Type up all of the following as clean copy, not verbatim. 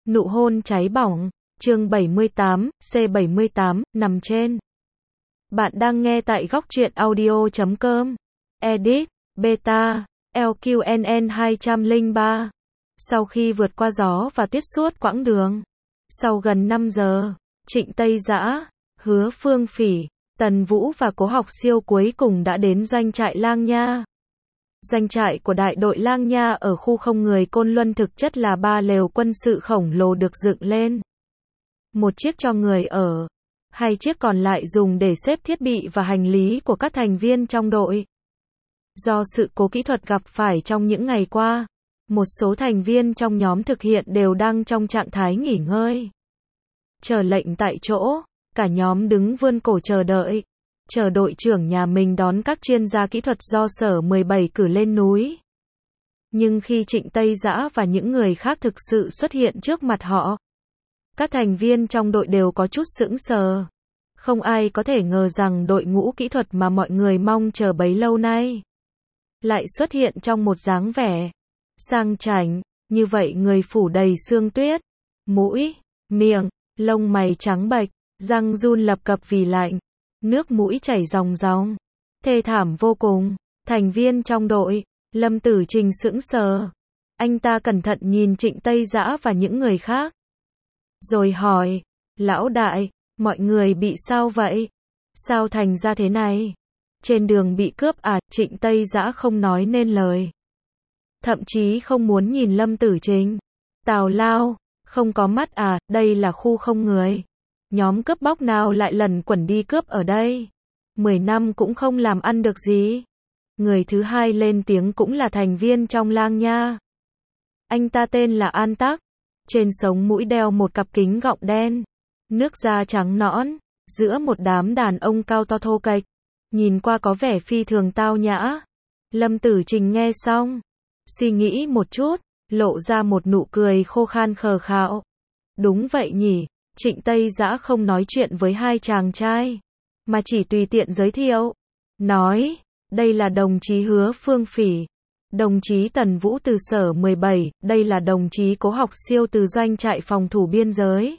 Nụ hôn cháy bỏng, chương 78, C78, nằm trên. Bạn đang nghe tại góc truyện audio.com. Edit, Beta, LQNN 203. Sau khi vượt qua gió và tuyết suốt quãng đường, sau gần 5 giờ, Trịnh Tây Dã, Hứa Phương Phỉ, Tần Vũ và Cố Học Siêu cuối cùng đã đến doanh trại Lang Nha. Doanh trại của đại đội Lang Nha ở khu không người Côn Luân thực chất là 3 lều quân sự khổng lồ được dựng lên. Một chiếc cho người ở, 2 chiếc còn lại dùng để xếp thiết bị và hành lý của các thành viên trong đội. Do sự cố kỹ thuật gặp phải trong những ngày qua, một số thành viên trong nhóm thực hiện đều đang trong trạng thái nghỉ ngơi. Chờ lệnh tại chỗ, cả nhóm đứng vươn cổ chờ đợi, chờ đội trưởng nhà mình đón các chuyên gia kỹ thuật do Sở 17 cử lên núi. Nhưng khi Trịnh Tây Dã và những người khác thực sự xuất hiện trước mặt họ, các thành viên trong đội đều có chút sững sờ. Không ai có thể ngờ rằng đội ngũ kỹ thuật mà mọi người mong chờ bấy lâu nay lại xuất hiện trong một dáng vẻ sang chảnh, như vậy người phủ đầy sương tuyết, mũi, miệng, lông mày trắng bệch, răng run lập cập vì lạnh, nước mũi chảy ròng ròng, thê thảm vô cùng. Thành viên trong đội, Lâm Tử Trình sững sờ. Anh ta cẩn thận nhìn Trịnh Tây Dã và những người khác, rồi hỏi, lão đại, mọi người bị sao vậy? Sao thành ra thế này? Trên đường bị cướp à? Trịnh Tây Dã không nói nên lời. Thậm chí không muốn nhìn Lâm Tử Trình. Tào lao, không có mắt à? Đây là khu không người. Nhóm cướp bóc nào lại lẩn quẩn đi cướp ở đây? 10 năm cũng không làm ăn được gì. Người thứ hai lên tiếng cũng là thành viên trong Lang Nha. Anh ta tên là An Tắc. Trên sống mũi đeo một cặp kính gọng đen, nước da trắng nõn, giữa một đám đàn ông cao to thô kệch, nhìn qua có vẻ phi thường tao nhã. Lâm Tử Trình nghe xong, suy nghĩ một chút, lộ ra một nụ cười khô khan khờ khạo. Đúng vậy nhỉ, Trịnh Tây Dã không nói chuyện với hai chàng trai, mà chỉ tùy tiện giới thiệu. Nói, đây là đồng chí Hứa Phương Phỉ, đồng chí Tần Vũ từ Sở 17, đây là đồng chí Cố Học Siêu từ doanh trại phòng thủ biên giới.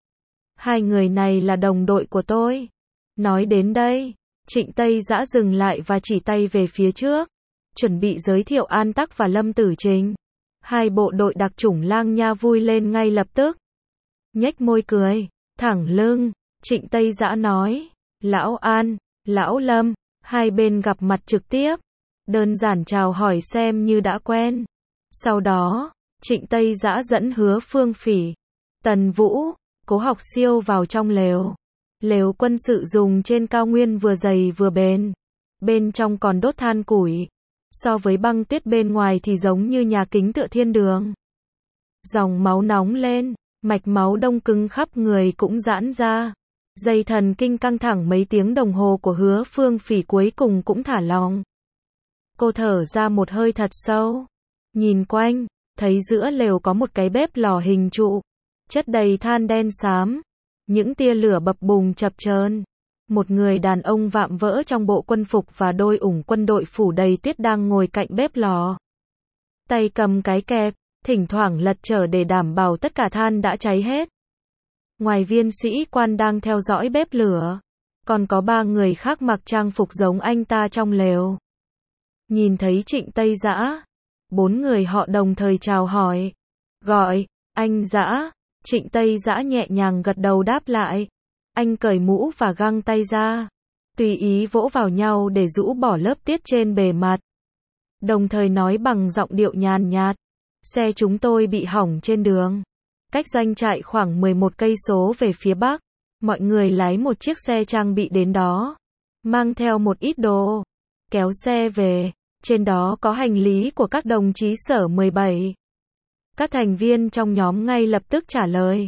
Hai người này là đồng đội của tôi. Nói đến đây, Trịnh Tây Dã dừng lại và chỉ tay về phía trước, chuẩn bị giới thiệu An Tắc và Lâm Tử Trình. Hai bộ đội đặc chủng Lang Nha vui lên ngay lập tức. Nhếch môi cười, thẳng lưng, Trịnh Tây Dã nói, lão An, lão Lâm, hai bên gặp mặt trực tiếp. Đơn giản chào hỏi xem như đã quen. Sau đó, Trịnh Tây Dã dẫn Hứa Phương Phỉ, Tần Vũ, Cố Học Siêu vào trong lều. Lều quân sự dùng trên cao nguyên vừa dày vừa bền. Bên trong còn đốt than củi. So với băng tuyết bên ngoài thì giống như nhà kính tựa thiên đường. Dòng máu nóng lên, mạch máu đông cứng khắp người cũng giãn ra. Dây thần kinh căng thẳng mấy tiếng đồng hồ của Hứa Phương Phỉ cuối cùng cũng thả lỏng. Cô thở ra một hơi thật sâu, nhìn quanh, thấy giữa lều có một cái bếp lò hình trụ, chất đầy than đen xám, những tia lửa bập bùng chập chờn. Một người đàn ông vạm vỡ trong bộ quân phục và đôi ủng quân đội phủ đầy tuyết đang ngồi cạnh bếp lò. Tay cầm cái kẹp, thỉnh thoảng lật trở để đảm bảo tất cả than đã cháy hết. Ngoài viên sĩ quan đang theo dõi bếp lửa, còn có 3 người khác mặc trang phục giống anh ta trong lều. Nhìn thấy Trịnh Tây Dã, 4 người họ đồng thời chào hỏi. Gọi, anh Dã. Trịnh Tây Dã nhẹ nhàng gật đầu đáp lại. Anh cởi mũ và găng tay ra, tùy ý vỗ vào nhau để rũ bỏ lớp tiết trên bề mặt. Đồng thời nói bằng giọng điệu nhàn nhạt. Xe chúng tôi bị hỏng trên đường. Cách doanh trại khoảng 11 cây số về phía bắc. Mọi người lái một chiếc xe trang bị đến đó. Mang theo một ít đồ. Kéo xe về. Trên đó có hành lý của các đồng chí Sở 17. Các thành viên trong nhóm ngay lập tức trả lời.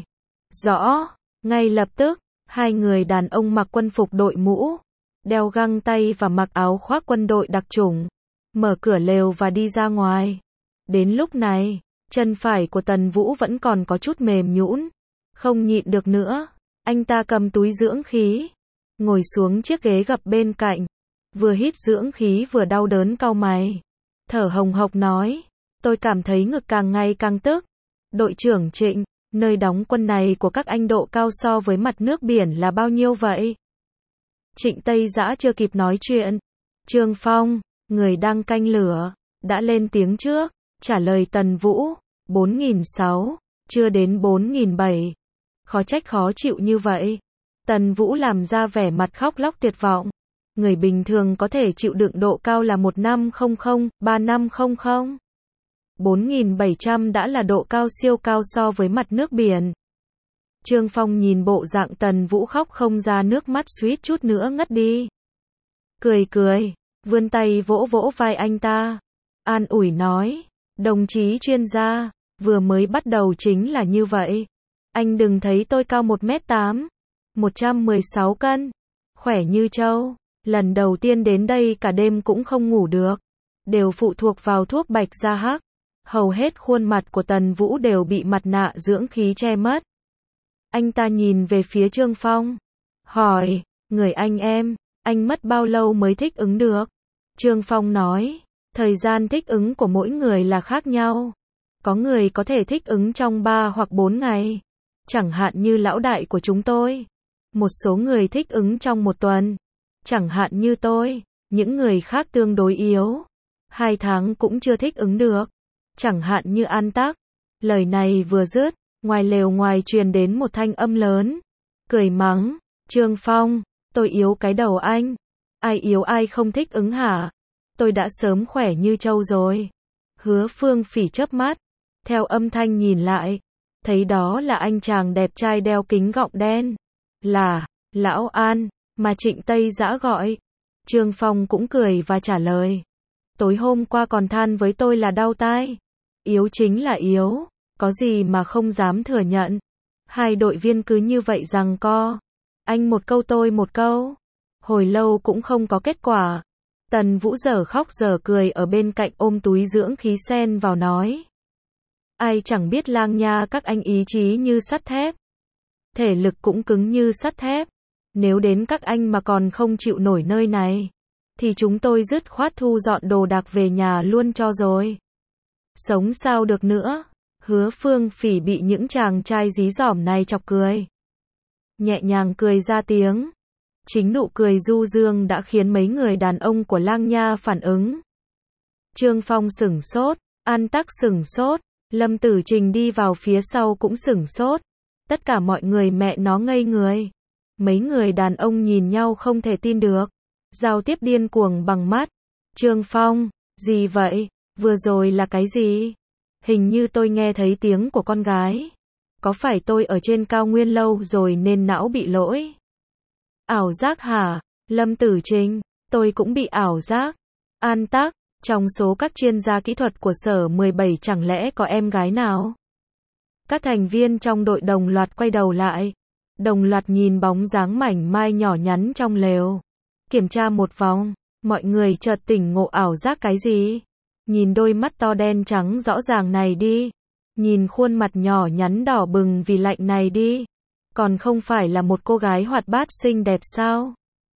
Rõ. Ngay lập tức, hai người đàn ông mặc quân phục đội mũ, đeo găng tay và mặc áo khoác quân đội đặc chủng, mở cửa lều và đi ra ngoài. Đến lúc này, chân phải của Tần Vũ vẫn còn có chút mềm nhũn, không nhịn được nữa. Anh ta cầm túi dưỡng khí, ngồi xuống chiếc ghế gập bên cạnh, vừa hít dưỡng khí vừa đau đớn cau mày, thở hồng hộc nói, tôi cảm thấy ngực càng ngày càng tức. Đội trưởng Trịnh, Nơi đóng quân này của các anh độ cao so với mặt nước biển là bao nhiêu vậy? Trịnh Tây Dã chưa kịp nói chuyện. Trương Phong, người đang canh lửa, đã lên tiếng trước, trả lời Tần Vũ, 4.600, chưa đến 4.700. Khó trách khó chịu như vậy. Tần Vũ làm ra vẻ mặt khóc lóc tuyệt vọng. Người bình thường có thể chịu đựng độ cao là 1500, 3500. 4.700 đã là độ cao siêu cao so với mặt nước biển. Trương Phong nhìn bộ dạng Tần Vũ khóc không ra nước mắt suýt chút nữa ngất đi. Cười, vươn tay vỗ vỗ vai anh ta. An ủi nói, đồng chí chuyên gia, vừa mới bắt đầu chính là như vậy. Anh đừng thấy tôi cao 1m8, 116 cân, khỏe như trâu. Lần đầu tiên đến đây cả đêm cũng không ngủ được. Đều phụ thuộc vào thuốc bạch da hắc. Hầu hết khuôn mặt của Tần Vũ đều bị mặt nạ dưỡng khí che mất. Anh ta nhìn về phía Trương Phong. Hỏi, người anh mất bao lâu mới thích ứng được? Trương Phong nói, thời gian thích ứng của mỗi người là khác nhau. Có người có thể thích ứng trong 3 hoặc 4 ngày. Chẳng hạn như lão đại của chúng tôi. Một số người thích ứng trong 1 tuần. Chẳng hạn như tôi, những người khác tương đối yếu. 2 tháng cũng chưa thích ứng được. Chẳng hạn như An Tắc. Lời này vừa dứt, ngoài lều ngoài truyền đến một thanh âm lớn. Cười mắng, Trương Phong, tôi yếu cái đầu anh. Ai yếu ai không thích ứng hả? Tôi đã sớm khỏe như trâu rồi. Hứa Phương Phỉ chớp mắt, theo âm thanh nhìn lại, thấy đó là anh chàng đẹp trai đeo kính gọng đen. Là, Lão An, mà Trịnh Tây Dã gọi. Trương Phong cũng cười và trả lời. Tối hôm qua còn than với tôi là đau tai. Yếu chính là yếu, có gì mà không dám thừa nhận. Hai đội viên cứ như vậy giằng co. Anh một câu tôi một câu. Hồi lâu cũng không có kết quả. Tần Vũ giờ khóc giờ cười ở bên cạnh ôm túi dưỡng khí xen vào nói. Ai chẳng biết Lang Nha các anh ý chí như sắt thép. Thể lực cũng cứng như sắt thép. Nếu đến các anh mà còn không chịu nổi nơi này, thì chúng tôi dứt khoát thu dọn đồ đạc về nhà luôn cho rồi. Sống sao được nữa. Hứa Phương Phỉ bị những chàng trai dí dỏm này chọc cười. Nhẹ nhàng cười ra tiếng. Chính nụ cười du dương đã khiến mấy người đàn ông của Lang Nha phản ứng. Trương Phong sửng sốt, An Tắc sửng sốt, Lâm Tử Trình đi vào phía sau cũng sửng sốt. Tất cả mọi người mẹ nó ngây người. Mấy người đàn ông nhìn nhau không thể tin được. Giao tiếp điên cuồng bằng mắt. Trương Phong, gì vậy? Vừa rồi là cái gì? Hình như tôi nghe thấy tiếng của con gái. Có phải tôi ở trên cao nguyên lâu rồi nên não bị lỗi? Ảo giác hả? Lâm Tử Trình, tôi cũng bị ảo giác. An Tắc, trong số các chuyên gia kỹ thuật của sở 17 chẳng lẽ có em gái nào? Các thành viên trong đội đồng loạt quay đầu lại. Đồng loạt nhìn bóng dáng mảnh mai nhỏ nhắn trong lều. Kiểm tra một vòng, mọi người chợt tỉnh ngộ ảo giác cái gì? Nhìn đôi mắt to đen trắng rõ ràng này đi. Nhìn khuôn mặt nhỏ nhắn đỏ bừng vì lạnh này đi. Còn không phải là một cô gái hoạt bát xinh đẹp sao?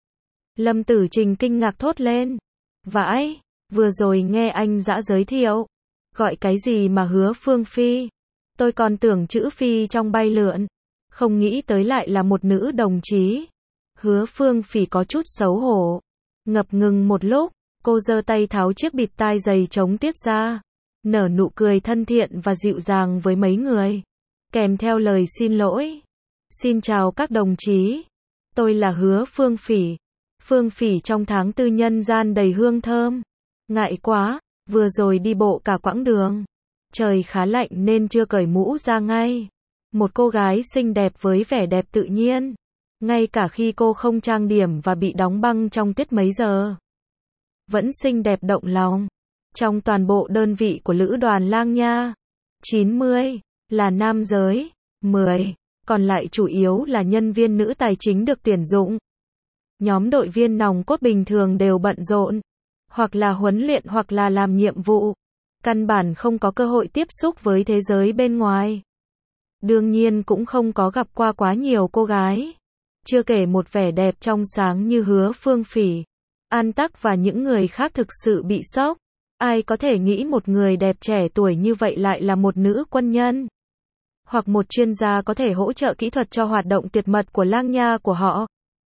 Lâm Tử Trình kinh ngạc thốt lên. Vãi, vừa rồi nghe anh Dã giới thiệu. Gọi cái gì mà Hứa Phương Phi? Tôi còn tưởng chữ Phi trong bay lượn. Không nghĩ tới lại là một nữ đồng chí. Hứa Phương Phỉ có chút xấu hổ. Ngập ngừng một lúc, cô giơ tay tháo chiếc bịt tai dày chống tuyết ra. Nở nụ cười thân thiện và dịu dàng với mấy người. Kèm theo lời xin lỗi. Xin chào các đồng chí. Tôi là Hứa Phương Phỉ. Phương Phỉ trong tháng tư nhân gian đầy hương thơm. Ngại quá, vừa rồi đi bộ cả quãng đường. Trời khá lạnh nên chưa cởi mũ ra ngay. Một cô gái xinh đẹp với vẻ đẹp tự nhiên. Ngay cả khi cô không trang điểm và bị đóng băng trong tuyết mấy giờ. Vẫn xinh đẹp động lòng. Trong toàn bộ đơn vị của lữ đoàn Lang Nha, 90 là nam giới, 10 còn lại chủ yếu là nhân viên nữ tài chính được tuyển dụng. Nhóm đội viên nòng cốt bình thường đều bận rộn, hoặc là huấn luyện hoặc là làm nhiệm vụ. Căn bản không có cơ hội tiếp xúc với thế giới bên ngoài. Đương nhiên cũng không có gặp qua quá nhiều cô gái. Chưa kể một vẻ đẹp trong sáng như Hứa Phương Phỉ. An Tắc và những người khác thực sự bị sốc. Ai có thể nghĩ một người đẹp trẻ tuổi như vậy lại là một nữ quân nhân. hoặc một chuyên gia có thể hỗ trợ kỹ thuật cho hoạt động tuyệt mật của lang nha của họ.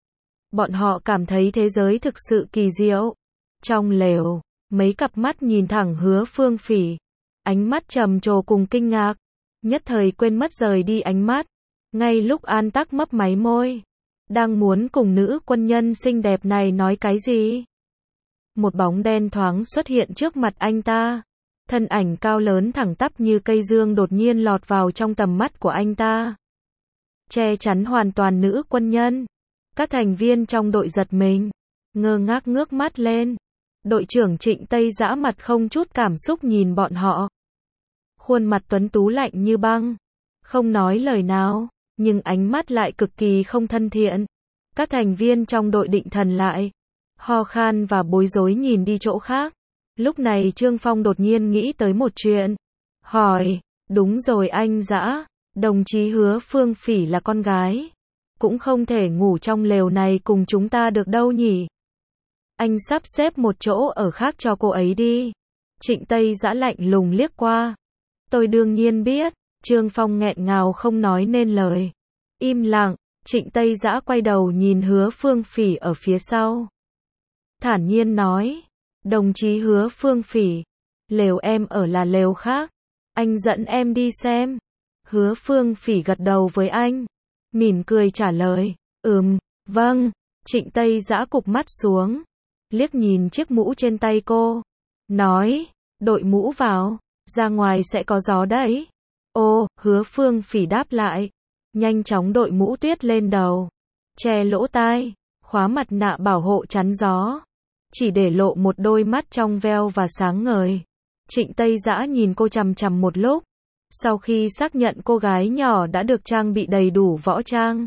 Bọn họ cảm thấy thế giới thực sự kỳ diệu. Trong lều, mấy cặp mắt nhìn thẳng Hứa Phương Phỉ. Ánh mắt trầm trồ cùng kinh ngạc. Nhất thời quên mất rời đi ánh mắt. Ngay lúc An Tắc mấp máy môi. Đang muốn cùng nữ quân nhân xinh đẹp này nói cái gì? Một bóng đen thoáng xuất hiện trước mặt anh ta. Thân ảnh cao lớn thẳng tắp như cây dương đột nhiên lọt vào trong tầm mắt của anh ta. Che chắn hoàn toàn nữ quân nhân. Các thành viên trong đội giật mình. Ngơ ngác ngước mắt lên. Đội trưởng Trịnh Tây Dã mặt không chút cảm xúc nhìn bọn họ. Khuôn mặt tuấn tú lạnh như băng. Không nói lời nào, nhưng ánh mắt lại cực kỳ không thân thiện. Các thành viên trong đội định thần lại. Ho khan và bối rối nhìn đi chỗ khác. Lúc này Trương Phong đột nhiên nghĩ tới một chuyện. Hỏi, đúng rồi anh Dã, đồng chí Hứa Phương Phỉ là con gái. Cũng không thể ngủ trong lều này cùng chúng ta được đâu nhỉ. Anh sắp xếp một chỗ ở khác cho cô ấy đi. Trịnh Tây Dã lạnh lùng liếc qua. Tôi đương nhiên biết. Trương Phong nghẹn ngào không nói nên lời. Im lặng, Trịnh Tây Dã quay đầu nhìn Hứa Phương Phỉ ở phía sau. Thản nhiên nói, đồng chí Hứa Phương Phỉ, lều em ở là lều khác. Anh dẫn em đi xem. Hứa Phương Phỉ gật đầu với anh. Mỉm cười trả lời, vâng. Trịnh Tây Dã cụp mắt xuống. Liếc nhìn chiếc mũ trên tay cô. Nói, đội mũ vào, ra ngoài sẽ có gió đấy. Ô, Hứa Phương Phỉ đáp lại. Nhanh chóng đội mũ tuyết lên đầu. Che lỗ tai, khóa mặt nạ bảo hộ chắn gió. Chỉ để lộ một đôi mắt trong veo và sáng ngời. Trịnh Tây Dã nhìn cô chằm chằm một lúc. Sau khi xác nhận cô gái nhỏ đã được trang bị đầy đủ võ trang.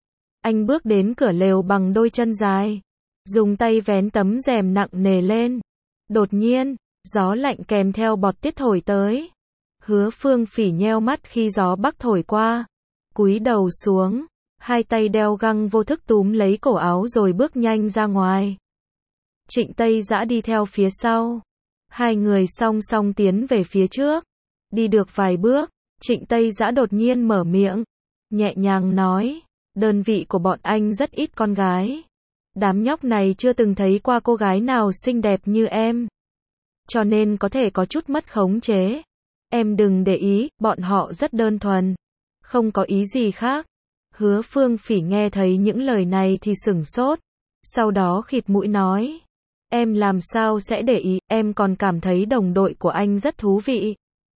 Anh bước đến cửa lều bằng đôi chân dài. Dùng tay vén tấm rèm nặng nề lên. Đột nhiên, gió lạnh kèm theo bọt tuyết thổi tới. Hứa Phương Phỉ nheo mắt khi gió bắc thổi qua. Cúi đầu xuống. Hai tay đeo găng vô thức túm lấy cổ áo rồi bước nhanh ra ngoài. Trịnh Tây Dã đi theo phía sau. Hai người song song tiến về phía trước. Đi được vài bước, Trịnh Tây Dã đột nhiên mở miệng. Nhẹ nhàng nói, đơn vị của bọn anh rất ít con gái. Đám nhóc này chưa từng thấy qua cô gái nào xinh đẹp như em. Cho nên có thể có chút mất khống chế. Em đừng để ý, bọn họ rất đơn thuần. Không có ý gì khác. Hứa Phương Phỉ nghe thấy những lời này thì sửng sốt. Sau đó khịt mũi nói. Em làm sao sẽ để ý, em còn cảm thấy đồng đội của anh rất thú vị.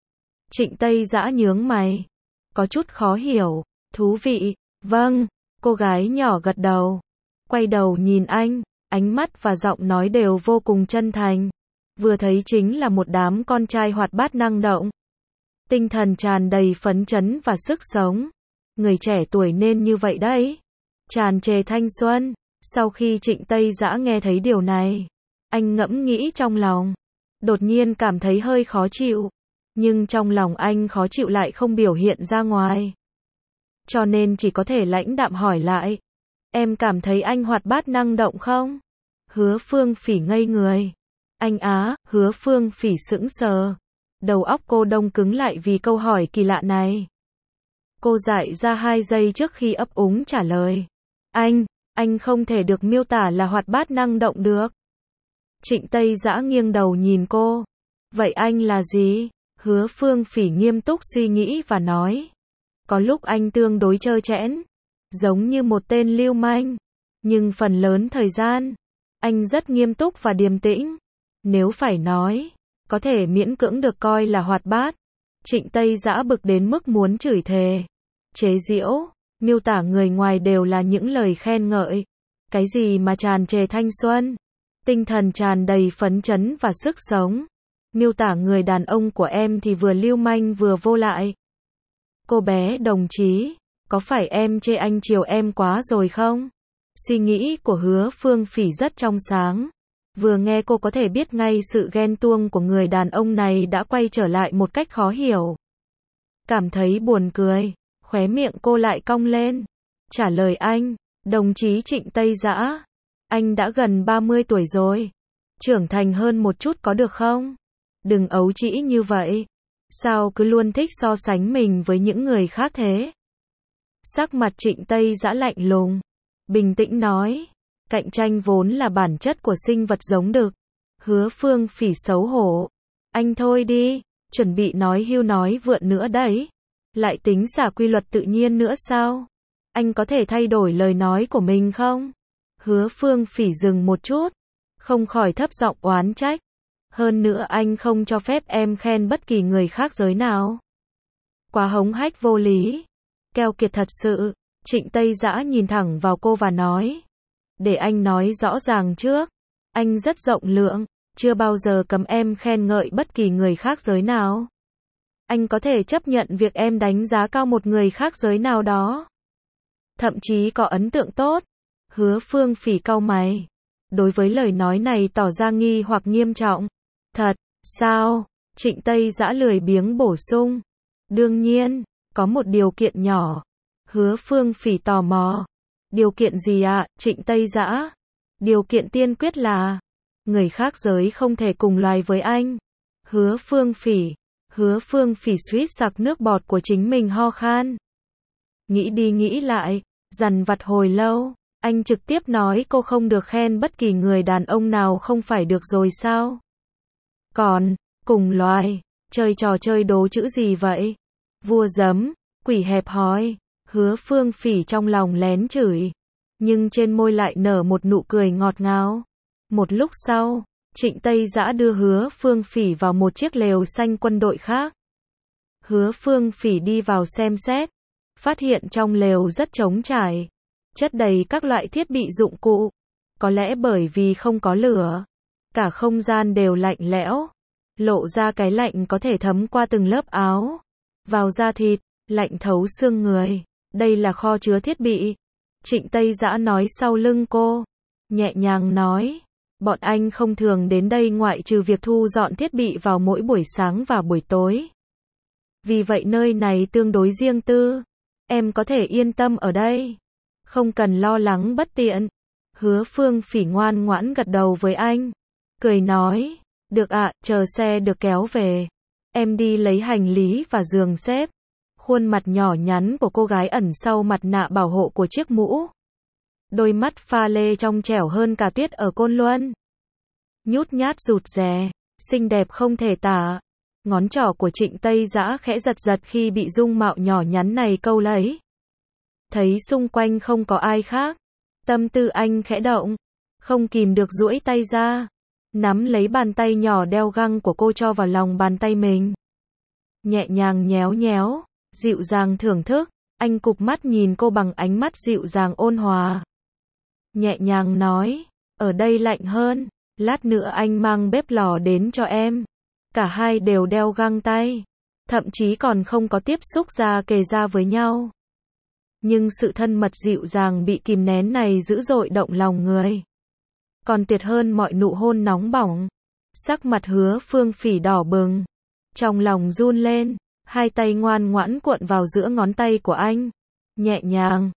Trịnh Tây Dã nhướng mày. Có chút khó hiểu. Thú vị, vâng. Cô gái nhỏ gật đầu. Quay đầu nhìn anh, ánh mắt và giọng nói đều vô cùng chân thành. Vừa thấy chính là một đám con trai hoạt bát năng động. Tinh thần tràn đầy phấn chấn và sức sống. Người trẻ tuổi nên như vậy đấy. Tràn trề thanh xuân. Sau khi Trịnh Tây Dã nghe thấy điều này, anh ngẫm nghĩ trong lòng. Đột nhiên cảm thấy hơi khó chịu. Nhưng trong lòng anh khó chịu lại không biểu hiện ra ngoài. Cho nên chỉ có thể lãnh đạm hỏi lại. Em cảm thấy anh hoạt bát năng động không? Hứa Phương Phỉ ngây người. Anh á, Hứa Phương Phỉ sững sờ. Đầu óc cô đông cứng lại vì câu hỏi kỳ lạ này. Cô dại ra 2 giây trước khi ấp úng trả lời. Anh không thể được miêu tả là hoạt bát năng động được. Trịnh Tây Dã nghiêng đầu nhìn cô. Vậy anh là gì? Hứa Phương Phỉ nghiêm túc suy nghĩ và nói. Có lúc anh tương đối trơ trẽn. Giống như một tên lưu manh. Nhưng phần lớn thời gian, anh rất nghiêm túc và điềm tĩnh. Nếu phải nói, có thể miễn cưỡng được coi là hoạt bát. Trịnh Tây Dã bực đến mức muốn chửi thề. Chế giễu, miêu tả người ngoài đều là những lời khen ngợi. Cái gì mà tràn trề thanh xuân, tinh thần tràn đầy phấn chấn và sức sống. Miêu tả người đàn ông của em thì vừa lưu manh vừa vô lại. Cô bé đồng chí, có phải em chê anh chiều em quá rồi không? Suy nghĩ của Hứa Phương Phỉ rất trong sáng. Vừa nghe cô có thể biết ngay sự ghen tuông của người đàn ông này đã quay trở lại một cách khó hiểu. Cảm thấy buồn cười, khóe miệng cô lại cong lên. Trả lời anh, đồng chí Trịnh Tây Dã, anh đã gần 30 tuổi rồi. Trưởng thành hơn một chút có được không? Đừng ấu trĩ như vậy. Sao cứ luôn thích so sánh mình với những người khác thế? Sắc mặt Trịnh Tây Dã lạnh lùng, bình tĩnh nói, cạnh tranh vốn là bản chất của sinh vật giống đực. Hứa Phương Phỉ xấu hổ, anh thôi đi, chuẩn bị nói hưu nói vượn nữa đấy. Lại tính xả quy luật tự nhiên nữa sao? Anh có thể thay đổi lời nói của mình không? Hứa Phương Phỉ dừng một chút, không khỏi thấp giọng oán trách. Hơn nữa anh không cho phép em khen bất kỳ người khác giới nào. Quá hống hách vô lý. Keo kiệt thật sự. Trịnh Tây Dã nhìn thẳng vào cô và nói. Để anh nói rõ ràng trước. Anh rất rộng lượng, chưa bao giờ cấm em khen ngợi bất kỳ người khác giới nào. Anh có thể chấp nhận việc em đánh giá cao một người khác giới nào đó. Thậm chí có ấn tượng tốt. Hứa Phương Phỉ cau mày. Đối với lời nói này tỏ ra nghi hoặc nghiêm trọng. Thật, sao? Trịnh Tây Dã lười biếng bổ sung. Đương nhiên, có một điều kiện nhỏ. Hứa Phương Phỉ tò mò. Điều kiện gì ạ, Trịnh Tây Dã? Điều kiện tiên quyết là người khác giới không thể cùng loài với anh. Hứa Phương Phỉ suýt sặc nước bọt của chính mình ho khan. Nghĩ đi nghĩ lại, dằn vặt hồi lâu, anh trực tiếp nói cô không được khen bất kỳ người đàn ông nào không phải được rồi sao? Còn, cùng loài, chơi trò chơi đố chữ gì vậy? Vua giấm, quỷ hẹp hòi. Hứa Phương Phỉ trong lòng lén chửi, nhưng trên môi lại nở một nụ cười ngọt ngào. Một lúc sau, Trịnh Tây Dã đưa Hứa Phương Phỉ vào một chiếc lều xanh quân đội khác. Hứa Phương Phỉ đi vào xem xét, phát hiện trong lều rất trống trải, chất đầy các loại thiết bị dụng cụ. Có lẽ bởi vì không có lửa, cả không gian đều lạnh lẽo, lộ ra cái lạnh có thể thấm qua từng lớp áo, vào da thịt, lạnh thấu xương người. Đây là kho chứa thiết bị. Trịnh Tây Dã nói sau lưng cô, nhẹ nhàng nói, bọn anh không thường đến đây ngoại trừ việc thu dọn thiết bị vào mỗi buổi sáng và buổi tối. Vì vậy nơi này tương đối riêng tư, em có thể yên tâm ở đây, không cần lo lắng bất tiện. Hứa Phương Phỉ ngoan ngoãn gật đầu với anh, cười nói, được ạ, chờ xe được kéo về, em đi lấy hành lý và giường xếp. Khuôn mặt nhỏ nhắn của cô gái ẩn sau mặt nạ bảo hộ của chiếc mũ. Đôi mắt pha lê trong trẻo hơn cả tuyết ở Côn Luân. Nhút nhát rụt rè, xinh đẹp không thể tả. Ngón trỏ của Trịnh Tây Dã khẽ giật giật khi bị dung mạo nhỏ nhắn này câu lấy. Thấy xung quanh không có ai khác, tâm tư anh khẽ động, không kìm được duỗi tay ra, nắm lấy bàn tay nhỏ đeo găng của cô cho vào lòng bàn tay mình. Nhẹ nhàng nhéo nhéo, dịu dàng thưởng thức, anh cụp mắt nhìn cô bằng ánh mắt dịu dàng ôn hòa. Nhẹ nhàng nói, ở đây lạnh hơn, lát nữa anh mang bếp lò đến cho em. Cả hai đều đeo găng tay, thậm chí còn không có tiếp xúc da kề da với nhau. Nhưng sự thân mật dịu dàng bị kìm nén này dữ dội động lòng người. Còn tuyệt hơn mọi nụ hôn nóng bỏng. Sắc mặt Hứa Phương Phỉ đỏ bừng, trong lòng run lên. Hai tay ngoan ngoãn cuộn vào giữa ngón tay của anh. Nhẹ nhàng,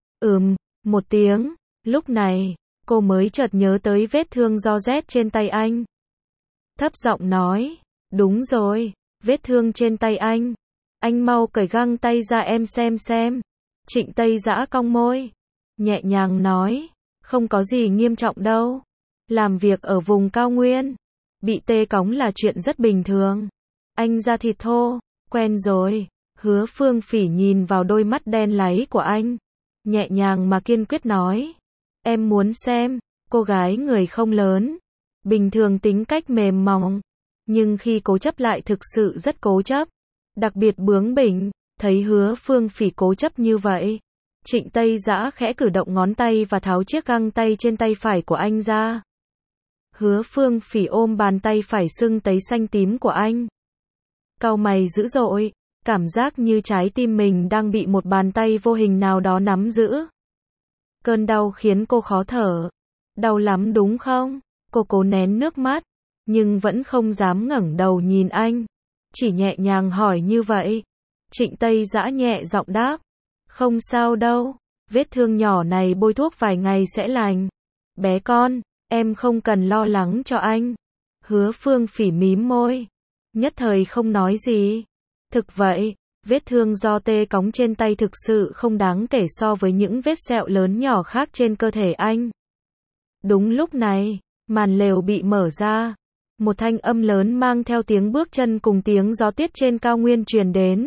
một tiếng. Lúc này, cô mới chợt nhớ tới vết thương do rét trên tay anh. Thấp giọng nói, đúng rồi, vết thương trên tay anh. Anh mau cởi găng tay ra em xem. Trịnh Tây Dã cong môi, nhẹ nhàng nói, không có gì nghiêm trọng đâu. Làm việc ở vùng cao nguyên, bị tê cóng là chuyện rất bình thường. Anh da thịt thô. Quen rồi. Hứa Phương Phỉ nhìn vào đôi mắt đen láy của anh, nhẹ nhàng mà kiên quyết nói, em muốn xem. Cô gái người không lớn, bình thường tính cách mềm mỏng, nhưng khi cố chấp lại thực sự rất cố chấp, đặc biệt bướng bỉnh. Thấy Hứa Phương Phỉ cố chấp như vậy, Trịnh Tây Dã khẽ cử động ngón tay và tháo chiếc găng tay trên tay phải của anh ra. Hứa Phương Phỉ ôm bàn tay phải sưng tấy xanh tím của anh, cau mày dữ dội, cảm giác như trái tim mình đang bị một bàn tay vô hình nào đó nắm giữ. Cơn đau khiến cô khó thở. Đau lắm đúng không? Cô cố nén nước mắt, nhưng vẫn không dám ngẩng đầu nhìn anh, chỉ nhẹ nhàng hỏi như vậy. Trịnh Tây Dã nhẹ giọng đáp, không sao đâu, vết thương nhỏ này bôi thuốc vài ngày sẽ lành. Bé con, em không cần lo lắng cho anh. Hứa Phương Phỉ mím môi, nhất thời không nói gì. Thực vậy, vết thương do tê cóng trên tay thực sự không đáng kể so với những vết sẹo lớn nhỏ khác trên cơ thể anh. Đúng lúc này, màn lều bị mở ra. Một thanh âm lớn mang theo tiếng bước chân cùng tiếng gió tuyết trên cao nguyên truyền đến.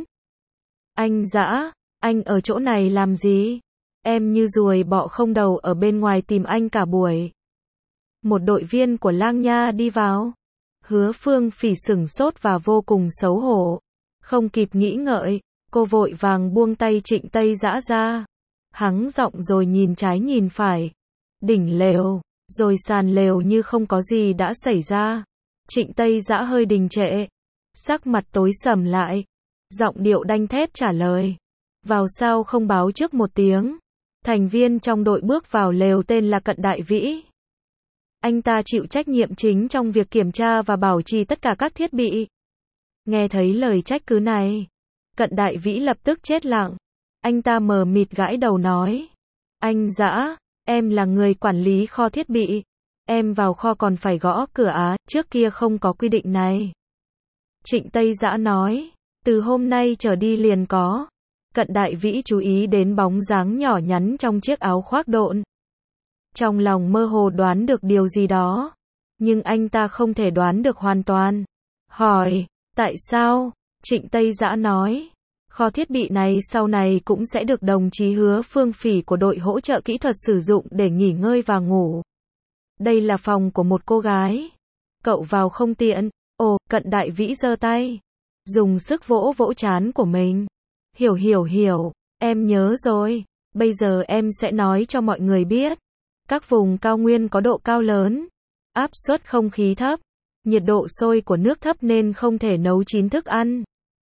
Anh Dã, anh ở chỗ này làm gì? Em như ruồi bọ không đầu ở bên ngoài tìm anh cả buổi. Một đội viên của Lang Nha đi vào. Hứa Phương Phỉ sửng sốt và vô cùng xấu hổ. Không kịp nghĩ ngợi, cô vội vàng buông tay Trịnh Tây Dã ra. Hắng giọng rồi nhìn trái nhìn phải. Đỉnh lều, rồi sàn lều như không có gì đã xảy ra. Trịnh Tây Dã hơi đình trệ. Sắc mặt tối sầm lại. Giọng điệu đanh thép trả lời. Vào sao không báo trước một tiếng. Thành viên trong đội bước vào lều tên là Cận Đại Vĩ. Anh ta chịu trách nhiệm chính trong việc kiểm tra và bảo trì tất cả các thiết bị. Nghe thấy lời trách cứ này, Cận Đại Vĩ lập tức chết lặng. Anh ta mờ mịt gãi đầu nói. Anh Dã, em là người quản lý kho thiết bị. Em vào kho còn phải gõ cửa á, trước kia không có quy định này. Trịnh Tây Dã nói. Từ hôm nay trở đi liền có. Cận Đại Vĩ chú ý đến bóng dáng nhỏ nhắn trong chiếc áo khoác độn. Trong lòng mơ hồ đoán được điều gì đó. Nhưng anh ta không thể đoán được hoàn toàn. Hỏi, tại sao? Trịnh Tây Dã nói. Kho thiết bị này sau này cũng sẽ được đồng chí Hứa Phương Phỉ của đội hỗ trợ kỹ thuật sử dụng để nghỉ ngơi và ngủ. Đây là phòng của một cô gái. Cậu vào không tiện. Ồ, Cận Đại Vĩ giơ tay. Dùng sức vỗ vỗ trán của mình. Hiểu, em nhớ rồi. Bây giờ em sẽ nói cho mọi người biết. Các vùng cao nguyên có độ cao lớn. Áp suất không khí thấp. Nhiệt độ sôi của nước thấp nên không thể nấu chín thức ăn.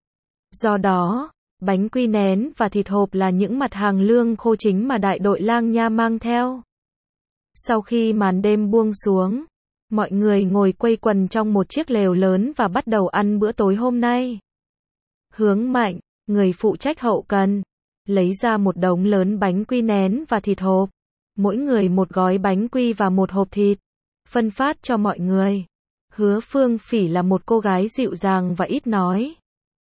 Do đó, bánh quy nén và thịt hộp là những mặt hàng lương khô chính mà đại đội Lang Nha mang theo. Sau khi màn đêm buông xuống, mọi người ngồi quây quần trong một chiếc lều lớn và bắt đầu ăn bữa tối hôm nay. Hướng Mạnh, người phụ trách hậu cần, lấy ra một đống lớn bánh quy nén và thịt hộp. Mỗi người một gói bánh quy và một hộp thịt. Phân phát cho mọi người. Hứa Phương Phỉ là một cô gái dịu dàng và ít nói.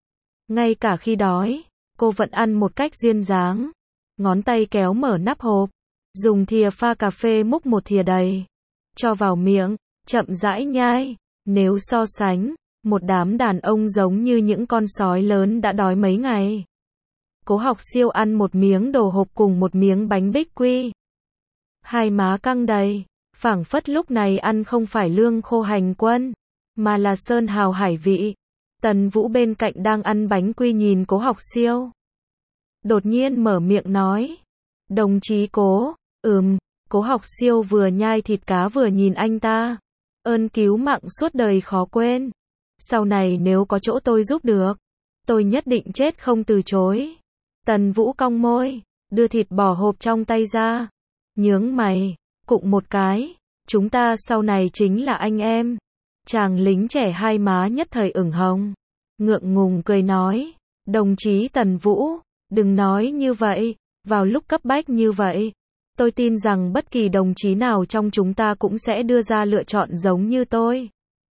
Ngay cả khi đói, cô vẫn ăn một cách duyên dáng. Ngón tay kéo mở nắp hộp. Dùng thìa pha cà phê múc một thìa đầy. Cho vào miệng, chậm rãi nhai. Nếu so sánh, một đám đàn ông giống như những con sói lớn đã đói mấy ngày. Cố Học Siêu ăn một miếng đồ hộp cùng một miếng bánh bích quy. Hai má căng đầy, phảng phất lúc này ăn không phải lương khô hành quân, mà là sơn hào hải vị. Tần Vũ bên cạnh đang ăn bánh quy nhìn Cố Học Siêu. Đột nhiên mở miệng nói. Đồng chí Cố, Cố Học Siêu vừa nhai thịt cá vừa nhìn anh ta. Ơn cứu mạng suốt đời khó quên. Sau này nếu có chỗ tôi giúp được, tôi nhất định chết không từ chối. Tần Vũ cong môi, đưa thịt bò hộp trong tay ra. Nhướng mày, cụng một cái. Chúng ta sau này chính là anh em. Chàng lính trẻ hai má nhất thời ửng hồng. Ngượng ngùng cười nói. Đồng chí Tần Vũ, đừng nói như vậy. Vào lúc cấp bách như vậy, tôi tin rằng bất kỳ đồng chí nào trong chúng ta cũng sẽ đưa ra lựa chọn giống như tôi.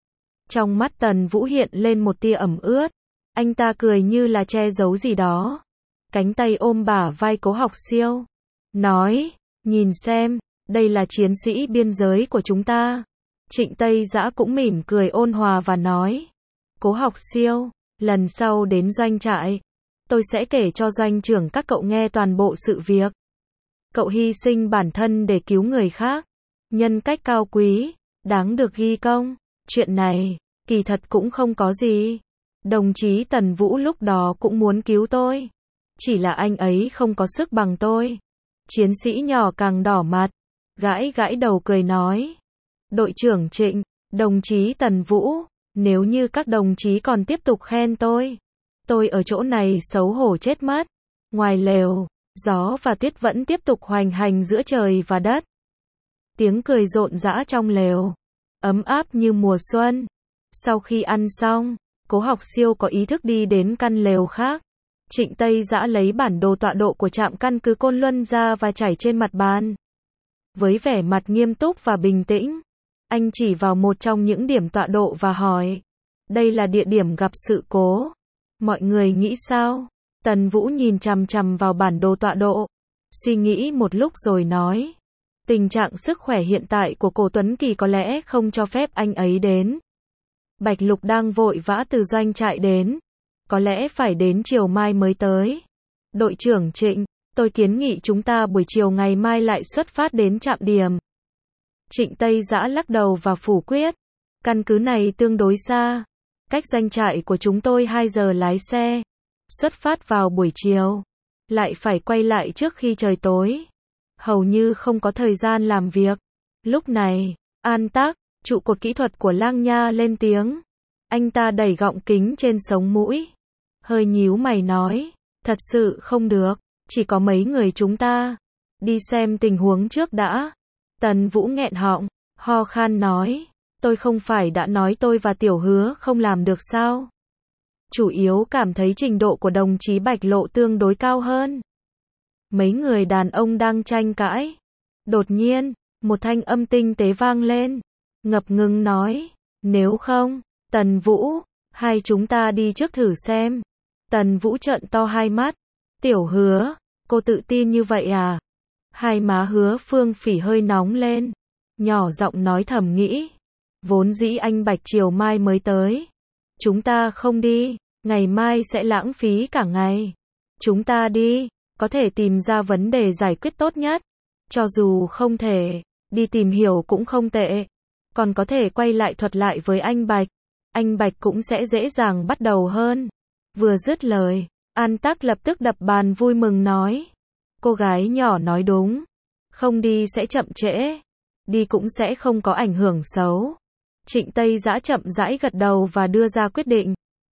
Trong mắt Tần Vũ hiện lên một tia ẩm ướt. Anh ta cười như là che giấu gì đó. Cánh tay ôm bả vai Cố Học Siêu. Nói, nhìn xem, đây là chiến sĩ biên giới của chúng ta. Trịnh Tây Dã cũng mỉm cười ôn hòa và nói. Cố Học Siêu, lần sau đến doanh trại, tôi sẽ kể cho doanh trưởng các cậu nghe toàn bộ sự việc. Cậu hy sinh bản thân để cứu người khác. Nhân cách cao quý, đáng được ghi công. Chuyện này, kỳ thật cũng không có gì. Đồng chí Tần Vũ lúc đó cũng muốn cứu tôi. Chỉ là anh ấy không có sức bằng tôi. Chiến sĩ nhỏ càng đỏ mặt. Gãi gãi đầu cười nói. Đội trưởng Trịnh, đồng chí Tần Vũ, nếu như các đồng chí còn tiếp tục khen tôi ở chỗ này xấu hổ chết mất. Ngoài lều, gió và tuyết vẫn tiếp tục hoành hành giữa trời và đất. Tiếng cười rộn rã trong lều, ấm áp như mùa xuân. Sau khi ăn xong, Cố Học Siêu có ý thức đi đến căn lều khác. Trịnh Tây Dã lấy bản đồ tọa độ của trạm căn cứ Côn Luân ra và trải trên mặt bàn. Với vẻ mặt nghiêm túc và bình tĩnh, anh chỉ vào một trong những điểm tọa độ và hỏi. Đây là địa điểm gặp sự cố. Mọi người nghĩ sao? Tần Vũ nhìn chằm chằm vào bản đồ tọa độ, suy nghĩ một lúc rồi nói. Tình trạng sức khỏe hiện tại của Cổ Tuấn Kỳ có lẽ không cho phép anh ấy đến. Bạch Lục đang vội vã từ doanh trại đến, có lẽ phải đến chiều mai mới tới. Đội trưởng Trịnh, tôi kiến nghị chúng ta buổi chiều ngày mai lại xuất phát đến trạm điểm. Trịnh Tây Dã lắc đầu và phủ quyết. Căn cứ này tương đối xa. Cách doanh trại của chúng tôi 2 giờ lái xe. Xuất phát vào buổi chiều. Lại phải quay lại trước khi trời tối. Hầu như không có thời gian làm việc. Lúc này, An Tác, trụ cột kỹ thuật của Lang Nha lên tiếng. Anh ta đẩy gọng kính trên sống mũi. Hơi nhíu mày nói. Thật sự không được. Chỉ có mấy người chúng ta. Đi xem tình huống trước đã. Tần Vũ nghẹn họng, ho khan nói. Tôi không phải đã nói tôi và Tiểu Hứa không làm được sao? Chủ yếu cảm thấy trình độ của đồng chí Bạch Lộ tương đối cao hơn. Mấy người đàn ông đang tranh cãi. Đột nhiên, một thanh âm tinh tế vang lên. Ngập ngừng nói. Nếu không, Tần Vũ, hai chúng ta đi trước thử xem. Tần Vũ trợn to hai mắt. Tiểu Hứa, cô tự tin như vậy à? Hai má Hứa Phương Phỉ hơi nóng lên. Nhỏ giọng nói thầm nghĩ. Vốn dĩ anh Bạch chiều mai mới tới. Chúng ta không đi, ngày mai sẽ lãng phí cả ngày. Chúng ta đi, có thể tìm ra vấn đề giải quyết tốt nhất. Cho dù không thể, đi tìm hiểu cũng không tệ. Còn có thể quay lại thuật lại với anh Bạch. Anh Bạch cũng sẽ dễ dàng bắt đầu hơn. Vừa dứt lời, An Tắc lập tức đập bàn vui mừng nói. Cô gái nhỏ nói đúng. Không đi sẽ chậm trễ. Đi cũng sẽ không có ảnh hưởng xấu. Trịnh Tây Dã chậm rãi gật đầu và đưa ra quyết định.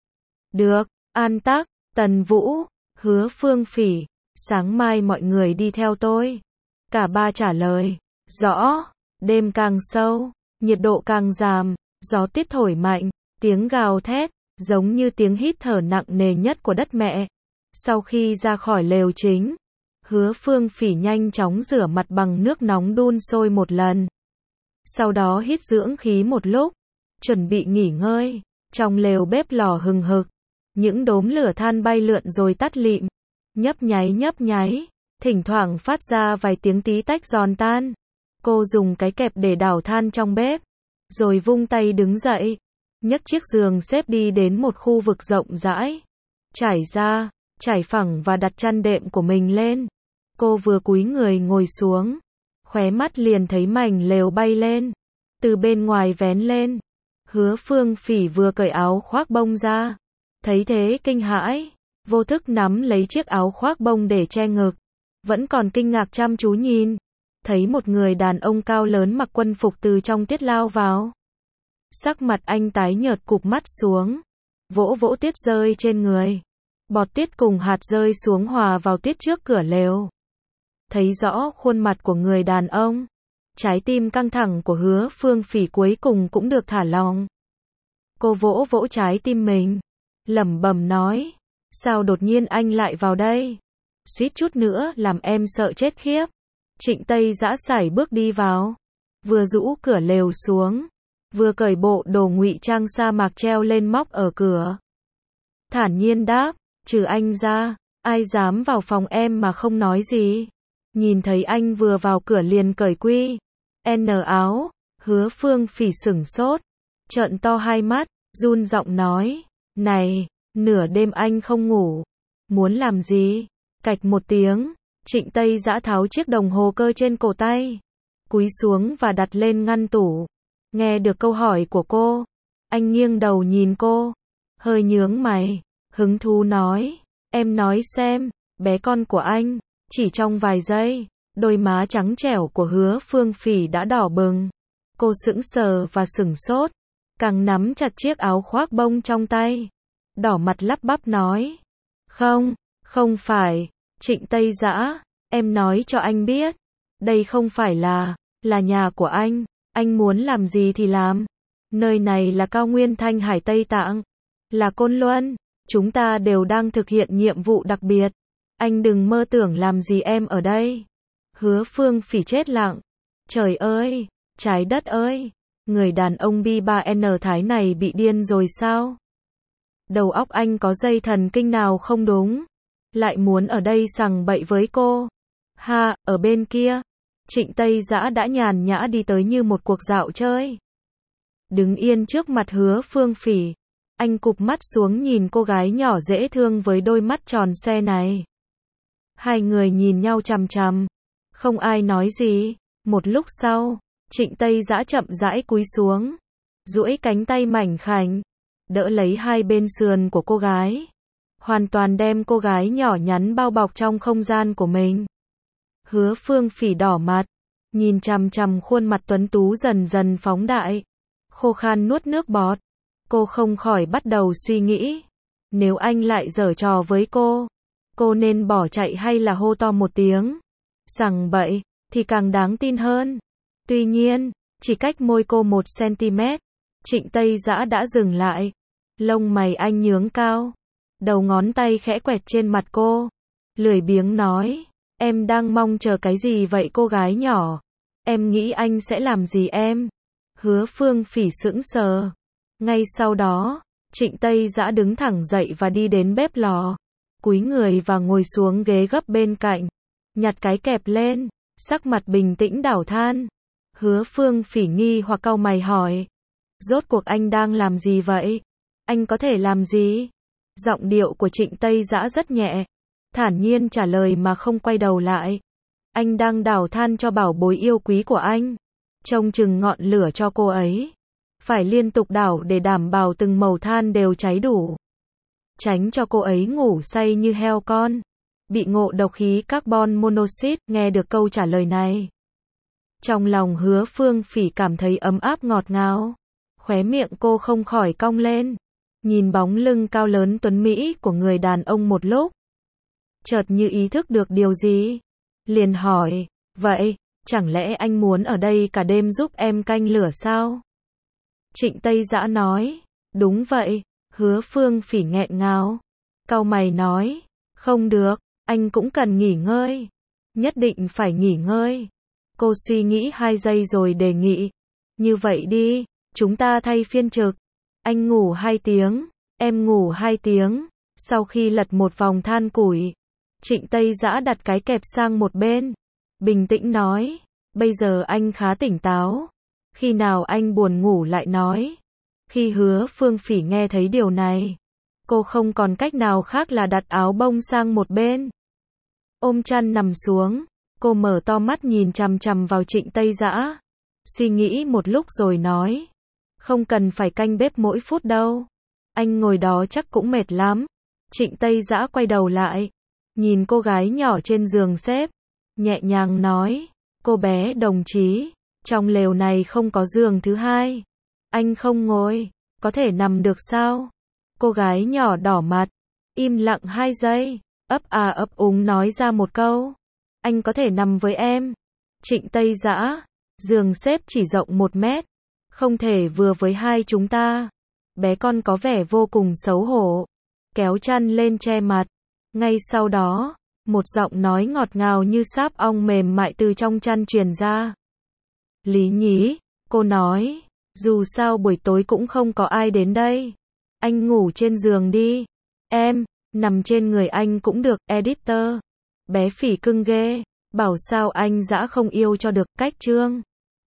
Được, An Tắc, Tần Vũ, Hứa Phương Phỉ, sáng mai mọi người đi theo tôi. Cả ba trả lời. Rõ, đêm càng sâu, nhiệt độ càng giảm, gió tiết thổi mạnh, tiếng gào thét, giống như tiếng hít thở nặng nề nhất của đất mẹ. Sau khi ra khỏi lều chính, Hứa Phương Phỉ nhanh chóng rửa mặt bằng nước nóng đun sôi một lần. Sau đó hít dưỡng khí một lúc, chuẩn bị nghỉ ngơi. Trong lều bếp lò hừng hực, những đốm lửa than bay lượn rồi tắt lịm, nhấp nháy, thỉnh thoảng phát ra vài tiếng tí tách giòn tan. Cô dùng cái kẹp để đảo than trong bếp, rồi vung tay đứng dậy, nhấc chiếc giường xếp đi đến một khu vực rộng rãi, trải phẳng và đặt chăn đệm của mình lên. Cô vừa cúi người ngồi xuống, khóe mắt liền thấy mảnh lều bay lên, từ bên ngoài vén lên. Hứa Phương Phỉ vừa cởi áo khoác bông ra, thấy thế kinh hãi, vô thức nắm lấy chiếc áo khoác bông để che ngực, vẫn còn kinh ngạc chăm chú nhìn, thấy một người đàn ông cao lớn mặc quân phục từ trong tiết lao vào. Sắc mặt anh tái nhợt cụp mắt xuống, vỗ vỗ tiết rơi trên người, bọt tiết cùng hạt rơi xuống hòa vào tiết trước cửa lều. Thấy rõ khuôn mặt của người đàn ông, trái tim căng thẳng của Hứa Phương Phỉ cuối cùng cũng được thả lỏng. Cô vỗ vỗ trái tim mình, lẩm bẩm nói, sao đột nhiên anh lại vào đây? Suýt chút nữa làm em sợ chết khiếp. Trịnh Tây Dã sải bước đi vào, vừa rũ cửa lều xuống, vừa cởi bộ đồ ngụy trang sa mạc treo lên móc ở cửa. Thản nhiên đáp, trừ anh ra, ai dám vào phòng em mà không nói gì. Nhìn thấy anh vừa vào cửa liền cởi N áo, Hứa Phương Phỉ sửng sốt, trợn to hai mắt, run giọng nói, này, nửa đêm anh không ngủ, muốn làm gì? Cạch một tiếng, Trịnh Tây Dã tháo chiếc đồng hồ cơ trên cổ tay, cúi xuống và đặt lên ngăn tủ. Nghe được câu hỏi của cô, anh nghiêng đầu nhìn cô, hơi nhướng mày, hứng thú nói, em nói xem, bé con của anh. Chỉ trong vài giây, đôi má trắng trẻo của Hứa Phương Phỉ đã đỏ bừng. Cô sững sờ và sửng sốt, càng nắm chặt chiếc áo khoác bông trong tay, đỏ mặt lắp bắp nói, không phải, Trịnh Tây Dã, em nói cho anh biết, đây không phải là nhà của anh muốn làm gì thì làm. Nơi này là cao nguyên Thanh Hải Tây Tạng, là Côn Luân, chúng ta đều đang thực hiện nhiệm vụ đặc biệt. Anh đừng mơ tưởng làm gì em ở đây. Hứa Phương Phỉ chết lặng. Trời ơi, trái đất ơi, người đàn ông B3N Thái này bị điên rồi sao? Đầu óc anh có dây thần kinh nào không đúng? Lại muốn ở đây sằng bậy với cô. Ha, ở bên kia, Trịnh Tây Dã đã nhàn nhã đi tới như một cuộc dạo chơi. Đứng yên trước mặt Hứa Phương Phỉ, anh cụp mắt xuống nhìn cô gái nhỏ dễ thương với đôi mắt tròn xoe này. Hai người nhìn nhau chằm chằm, không ai nói gì. Một lúc sau, Trịnh Tây Dã chậm rãi cúi xuống, duỗi cánh tay mảnh khảnh, đỡ lấy hai bên sườn của cô gái, hoàn toàn đem cô gái nhỏ nhắn bao bọc trong không gian của mình. Hứa Phương Phỉ đỏ mặt, nhìn chằm chằm khuôn mặt tuấn tú dần dần phóng đại, khô khan nuốt nước bọt. Cô không khỏi bắt đầu suy nghĩ, nếu anh lại giở trò với cô nên bỏ chạy hay là hô to một tiếng sằng bậy thì càng đáng tin hơn. Tuy nhiên, chỉ cách môi cô 1 cm, Trịnh Tây Dã đã dừng lại. Lông mày anh nhướng cao, đầu ngón tay khẽ quẹt trên mặt cô, lười biếng nói, em đang mong chờ cái gì vậy cô gái nhỏ? Em nghĩ anh sẽ làm gì em? Hứa Phương Phỉ sững sờ. Ngay sau đó, Trịnh Tây Dã đứng thẳng dậy và đi đến bếp lò, cúi người và ngồi xuống ghế gấp bên cạnh, nhặt cái kẹp lên, sắc mặt bình tĩnh đảo than. Hứa Phương Phỉ nghi hoặc cau mày hỏi, rốt cuộc anh đang làm gì vậy? Anh có thể làm gì? Giọng điệu của Trịnh Tây Dã rất nhẹ, thản nhiên trả lời mà không quay đầu lại. Anh đang đảo than cho bảo bối yêu quý của anh, trông chừng ngọn lửa cho cô ấy. Phải liên tục đảo để đảm bảo từng mẩu than đều cháy đủ, tránh cho cô ấy ngủ say như heo con, bị ngộ độc khí carbon monoxide. Nghe được câu trả lời này, trong lòng Hứa Phương Phỉ cảm thấy ấm áp ngọt ngào, khóe miệng cô không khỏi cong lên, nhìn bóng lưng cao lớn tuấn mỹ của người đàn ông một lúc, chợt như ý thức được điều gì, liền hỏi, vậy, chẳng lẽ anh muốn ở đây cả đêm giúp em canh lửa sao? Trịnh Tây Dã nói, đúng vậy. Hứa Phương Phỉ nghẹn ngào, cau mày nói, không được, anh cũng cần nghỉ ngơi, nhất định phải nghỉ ngơi. Cô suy nghĩ 2 giây rồi đề nghị, như vậy đi, chúng ta thay phiên trực, anh ngủ 2 tiếng, em ngủ 2 tiếng. Sau khi lật một vòng than củi, Trịnh Tây Dã đặt cái kẹp sang một bên, bình tĩnh nói, bây giờ anh khá tỉnh táo, khi nào anh buồn ngủ lại nói. Khi Hứa Phương Phỉ nghe thấy điều này, cô không còn cách nào khác là đặt áo bông sang một bên, ôm chăn nằm xuống. Cô mở to mắt nhìn chằm chằm vào Trịnh Tây Dã, suy nghĩ một lúc rồi nói, không cần phải canh bếp mỗi phút đâu, anh ngồi đó chắc cũng mệt lắm. Trịnh Tây Dã quay đầu lại, nhìn cô gái nhỏ trên giường xếp, nhẹ nhàng nói, cô bé đồng chí, trong lều này không có giường thứ hai, anh không ngồi, có thể nằm được sao? Cô gái nhỏ đỏ mặt, im lặng 2 giây, ấp à ấp úng nói ra một câu, anh có thể nằm với em. Trịnh Tây Dã, giường xếp chỉ rộng 1 mét, không thể vừa với hai chúng ta. Bé con có vẻ vô cùng xấu hổ, kéo chăn lên che mặt. Ngay sau đó, một giọng nói ngọt ngào như sáp ong mềm mại từ trong chăn truyền ra. Lý nhí, cô nói, dù sao buổi tối cũng không có ai đến đây, anh ngủ trên giường đi. Em, nằm trên người anh cũng được, editor. Bé Phỉ cưng ghê, bảo sao anh Dã không yêu cho được, cách chương.